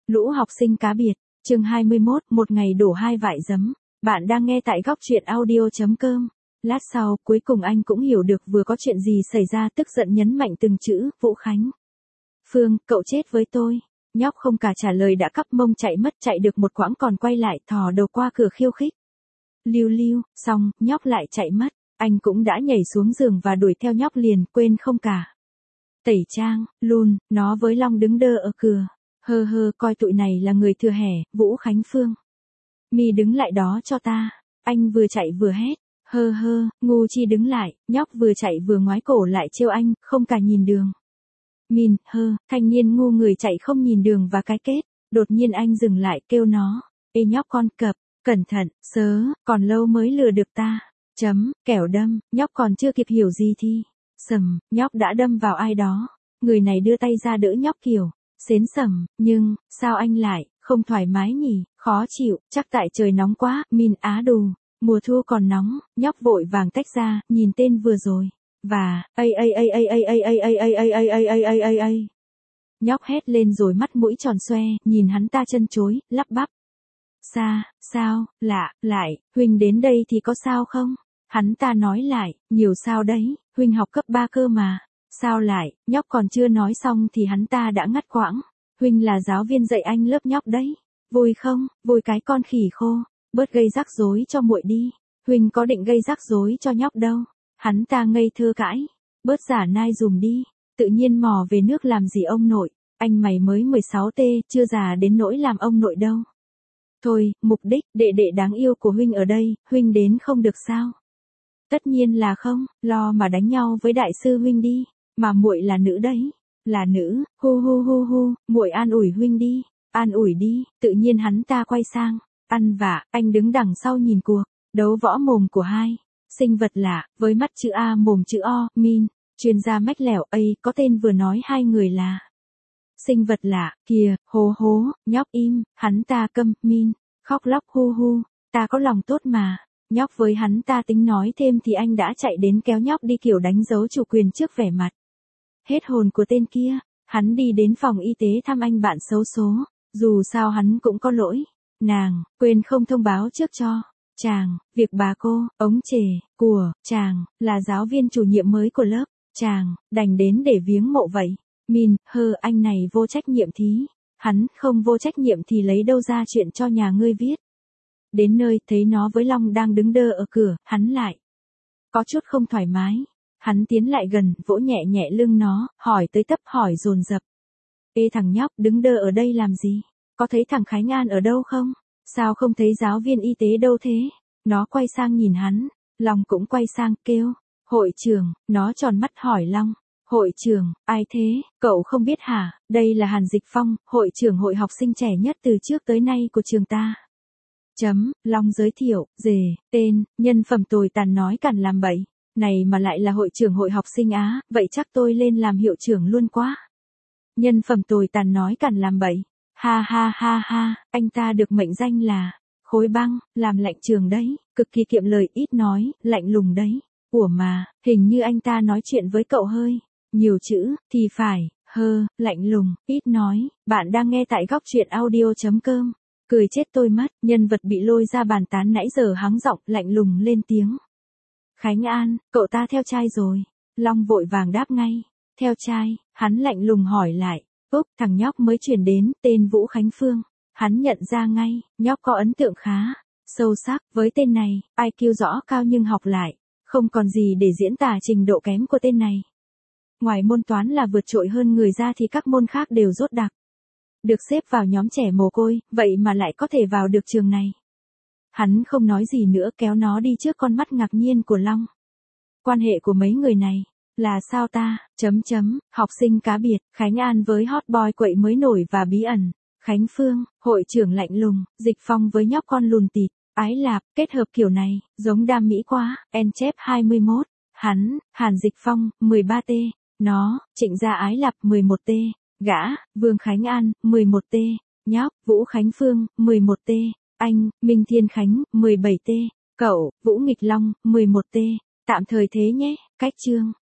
Lũ học sinh cá biệt, chương 21, một ngày đổ 2 vại giấm. Bạn đang nghe tại góc truyện audio.com. Lát sau, cuối cùng anh cũng hiểu được vừa có chuyện gì xảy ra, tức giận nhấn mạnh từng chữ, Vũ Khánh. Phương, cậu chết với tôi. Nhóc không cả trả lời đã cắp mông chạy mất, chạy được một quãng còn quay lại thò đầu qua cửa khiêu khích. Lưu lưu, xong, nhóc lại chạy mất. Anh cũng đã nhảy xuống giường và đuổi theo nhóc liền, quên không cả. Tẩy trang, luôn, nó với Long đứng đơ ở cửa. Hơ hơ, coi tụi này là người thừa hẻ, Vũ Khánh Phương. Mi đứng lại đó cho ta. Anh vừa chạy vừa hét. Hơ hơ, ngu chi đứng lại, nhóc vừa chạy vừa ngoái cổ lại trêu anh, không cả nhìn đường. Min, hơ, thanh niên ngu người chạy không nhìn đường và cái kết. Đột nhiên anh dừng lại kêu nó. Ê nhóc con cập, cẩn thận, sớ, còn lâu mới lừa được ta. Kẻo đâm, nhóc còn chưa kịp hiểu gì thì. Sầm, nhóc đã đâm vào ai đó. Người này đưa tay ra đỡ nhóc kiểu. Xến sầm, nhưng, sao anh lại, không thoải mái nhỉ, khó chịu, chắc tại trời nóng quá, Min á đù. Mùa thu còn nóng, nhóc vội vàng tách ra, nhìn tên vừa rồi. Và, nhóc hét lên rồi mắt mũi tròn xoe, nhìn hắn ta chân chối, lắp bắp. Sao, lại, huynh đến đây thì có sao không? Hắn ta nói lại, nhiều sao đấy, huynh học cấp 3 cơ mà. Sao lại, nhóc còn chưa nói xong thì hắn ta đã ngắt quãng. Huynh là giáo viên dạy anh lớp nhóc đấy. Vui không, vui cái con khỉ khô. Bớt gây rắc rối cho muội đi. Huynh có định gây rắc rối cho nhóc đâu. Hắn ta ngây thơ cãi. Bớt giả nai dùm đi. Tự nhiên mò về nước làm gì ông nội. Anh mày mới 16T, chưa già đến nỗi làm ông nội đâu. Thôi, mục đích, đệ đệ đáng yêu của huynh ở đây, huynh đến không được sao? Tất nhiên là không, lo mà đánh nhau với đại sư huynh đi, mà muội là nữ đấy, là nữ, hu, muội an ủi huynh đi, an ủi đi, tự nhiên hắn ta quay sang, ăn vạ, anh đứng đằng sau nhìn cuộc, đấu võ mồm của hai, sinh vật lạ, với mắt chữ A mồm chữ O, Min, chuyên gia mách lẻo, có tên vừa nói hai người là. Sinh vật lạ, kìa, hố, nhóc im, hắn ta câm, Min, khóc lóc hu, ta có lòng tốt mà. Nhóc với hắn ta tính nói thêm thì anh đã chạy đến kéo nhóc đi kiểu đánh dấu chủ quyền trước vẻ mặt. Hết hồn của tên kia, hắn đi đến phòng y tế thăm anh bạn xấu số, dù sao hắn cũng có lỗi. Nàng, quên không thông báo trước cho. Chàng, việc bà cô, ống chề, của, chàng, là giáo viên chủ nhiệm mới của lớp. Chàng, đành đến để viếng mộ vậy. Min, anh này vô trách nhiệm thí. Hắn không vô trách nhiệm thì lấy đâu ra chuyện cho nhà ngươi viết. Đến nơi, thấy nó với Long đang đứng đơ ở cửa, hắn lại. Có chút không thoải mái. Hắn tiến lại gần, vỗ nhẹ nhẹ lưng nó, hỏi tới tấp hỏi dồn dập. Ê thằng nhóc, đứng đơ ở đây làm gì? Có thấy thằng Khánh An ở đâu không? Sao không thấy giáo viên y tế đâu thế? Nó quay sang nhìn hắn, Long cũng quay sang, kêu. Hội trưởng, nó tròn mắt hỏi Long. Hội trưởng, ai thế, cậu không biết hả? Đây là Hàn Dịch Phong, hội trưởng hội học sinh trẻ nhất từ trước tới nay của trường ta. Long giới thiệu, tên, nhân phẩm tồi tàn nói cằn làm bậy. Này mà lại là hội trưởng hội học sinh á, vậy chắc tôi lên làm hiệu trưởng luôn quá. Nhân phẩm tồi tàn nói cằn làm bậy. Ha, anh ta được mệnh danh là Khối Băng, làm lạnh trường đấy, cực kỳ kiệm lời, ít nói, lạnh lùng đấy. Ủa mà, hình như anh ta nói chuyện với cậu hơi nhiều chữ, thì phải, lạnh lùng, ít nói. Bạn đang nghe tại góc truyện audio.com. Cười chết tôi mất, nhân vật bị lôi ra bàn tán nãy giờ hắng giọng, lạnh lùng lên tiếng. Khánh An, cậu ta theo trai rồi. Long vội vàng đáp ngay. Theo trai, hắn lạnh lùng hỏi lại. Thằng nhóc mới chuyển đến, tên Vũ Khánh Phương. Hắn nhận ra ngay, nhóc có ấn tượng khá sâu sắc với tên này, IQ rõ cao nhưng học lại. Không còn gì để diễn tả trình độ kém của tên này. Ngoài môn toán là vượt trội hơn người ra thì các môn khác đều dốt đặc. Được xếp vào nhóm trẻ mồ côi, vậy mà lại có thể vào được trường này. Hắn không nói gì nữa kéo nó đi trước con mắt ngạc nhiên của Long. Quan hệ của mấy người này, là sao ta, học sinh cá biệt, Khánh An với hot boy quậy mới nổi và bí ẩn. Khánh Phương, hội trưởng lạnh lùng, Dịch Phong với nhóc con lùn tịt. Ái lạp, kết hợp kiểu này, giống đam mỹ quá, chép 21. Hắn, Hàn Dịch Phong, 13T. Nó, Trịnh Gia Ái Lạp, 11T. Gã, Vương Khánh An, 11T. Nhóc, Vũ Khánh Phương, 11T. Anh, Minh Thiên Khánh, 17T. Cậu, Vũ Nghịch Long, 11T. Tạm thời thế nhé, cách chương.